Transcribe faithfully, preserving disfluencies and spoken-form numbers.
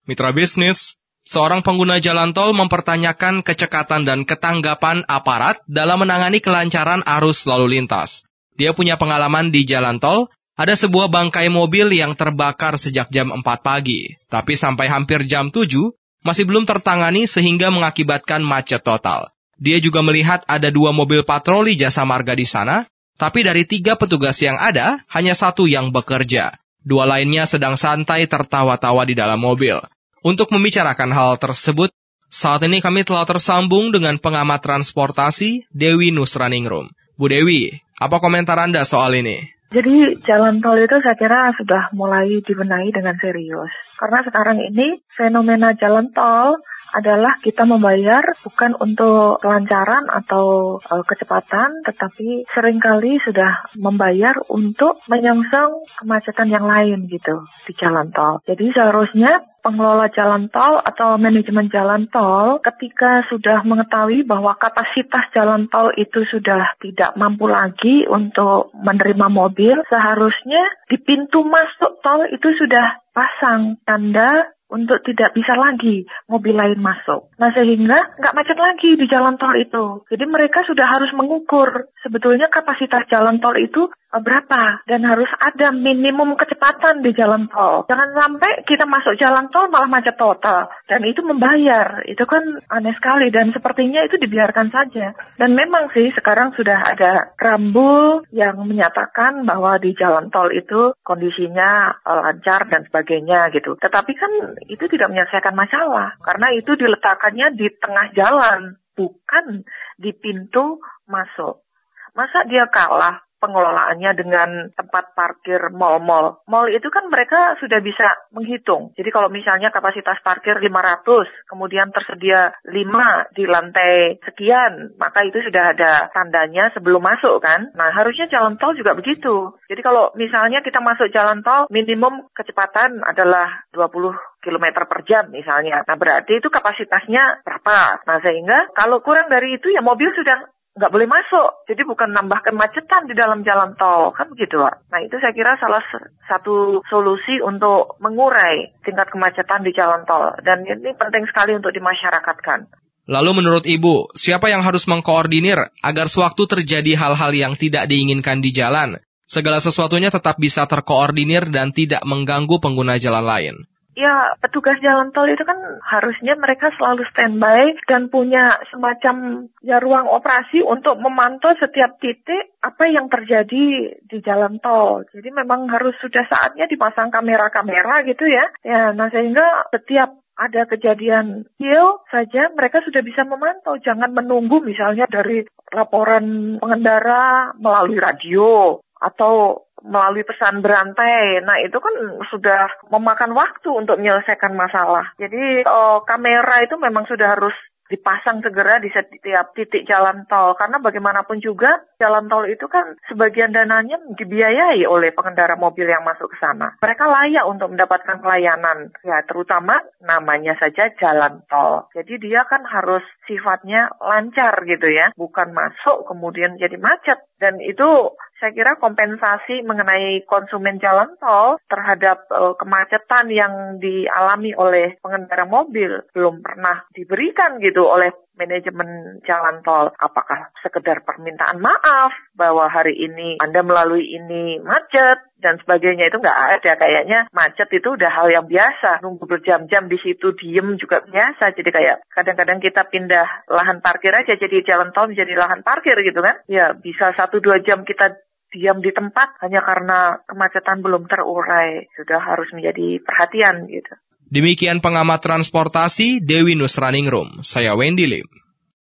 Mitra bisnis, seorang pengguna jalan tol mempertanyakan kecekatan dan ketanggapan aparat dalam menangani kelancaran arus lalu lintas. Dia punya pengalaman di jalan tol, ada sebuah bangkai mobil yang terbakar sejak jam empat pagi, tapi sampai hampir jam tujuh masih belum tertangani sehingga mengakibatkan macet total. Dia juga melihat ada dua mobil patroli jasa marga di sana, tapi dari tiga petugas yang ada, hanya satu yang bekerja. Dua lainnya sedang santai tertawa-tawa di dalam mobil. Untuk membicarakan hal tersebut, saat ini kami telah tersambung dengan pengamat transportasi Dewi Nusraningrum. Bu Dewi, apa komentar Anda soal ini? Jadi jalan tol itu saya kira sudah mulai dibenahi dengan serius. Karena sekarang ini fenomena jalan tol adalah kita membayar bukan untuk kelancaran atau e, kecepatan, tetapi seringkali sudah membayar untuk menyongsong kemacetan yang lain gitu di jalan tol. Jadi seharusnya pengelola jalan tol atau manajemen jalan tol ketika sudah mengetahui bahwa kapasitas jalan tol itu sudah tidak mampu lagi untuk menerima mobil, seharusnya di pintu masuk tol itu sudah pasang tanda untuk tidak bisa lagi mobil lain masuk. Nah sehingga nggak macet lagi di jalan tol itu. Jadi mereka sudah harus mengukur sebetulnya kapasitas jalan tol itu berapa. Dan harus ada minimum kecepatan di jalan tol. Jangan sampai kita masuk jalan tol malah macet total. Dan itu membayar. Itu kan aneh sekali. Dan sepertinya itu dibiarkan saja. Dan memang sih sekarang sudah ada rambul yang menyatakan bahwa di jalan tol itu kondisinya lancar dan sebagainya gitu. Tetapi kan itu tidak menyelesaikan masalah. Karena itu diletakkannya di tengah jalan, bukan di pintu masuk. Masa dia kalah pengelolaannya dengan tempat parkir mal-mal. Mal itu kan mereka sudah bisa menghitung. Jadi kalau misalnya kapasitas parkir lima ratus, kemudian tersedia lima di lantai sekian, maka itu sudah ada tandanya sebelum masuk kan. Nah harusnya jalan tol juga begitu. Jadi kalau misalnya kita masuk jalan tol, minimum kecepatan adalah dua puluh kilometer per jam misalnya. Nah berarti itu kapasitasnya berapa? Nah sehingga kalau kurang dari itu ya mobil sudah nggak boleh masuk. Jadi bukan nambah kemacetan di dalam jalan tol. Kan begitu, Pak. Nah itu saya kira salah satu solusi untuk mengurai tingkat kemacetan di jalan tol. Dan ini penting sekali untuk dimasyarakatkan. Lalu menurut Ibu, siapa yang harus mengkoordinir agar sewaktu terjadi hal-hal yang tidak diinginkan di jalan, segala sesuatunya tetap bisa terkoordinir dan tidak mengganggu pengguna jalan lain? Ya, petugas jalan tol itu kan harusnya mereka selalu standby dan punya semacam ya ruang operasi untuk memantau setiap titik apa yang terjadi di jalan tol. Jadi memang harus sudah saatnya dipasang kamera-kamera gitu ya. Ya, nah sehingga setiap ada kejadian kecil saja mereka sudah bisa memantau. Jangan menunggu misalnya dari laporan pengendara melalui radio atau melalui pesan berantai. Nah itu kan sudah memakan waktu untuk menyelesaikan masalah. Jadi oh, kamera itu memang sudah harus dipasang segera di setiap titik jalan tol. Karena bagaimanapun juga jalan tol itu kan sebagian dananya dibiayai oleh pengendara mobil yang masuk ke sana. Mereka layak untuk mendapatkan pelayanan. Ya terutama namanya saja jalan tol. Jadi dia kan harus sifatnya lancar gitu ya. Bukan masuk kemudian jadi macet. Dan itu saya kira kompensasi mengenai konsumen jalan tol terhadap uh, kemacetan yang dialami oleh pengendara mobil belum pernah diberikan gitu oleh manajemen jalan tol. Apakah sekedar permintaan maaf bahwa hari ini Anda melalui ini macet dan sebagainya, itu nggak ada. Kayaknya macet itu udah hal yang biasa. Nunggu berjam-jam di situ diem juga biasa. Jadi kayak kadang-kadang kita pindah lahan parkir aja jadi jalan tol menjadi lahan parkir gitu kan. Ya bisa satu dua jam kita diam di tempat hanya karena kemacetan belum terurai. Sudah harus menjadi perhatian gitu. Demikian pengamat transportasi Dewi Nusraningrum. Saya Wendy Lim.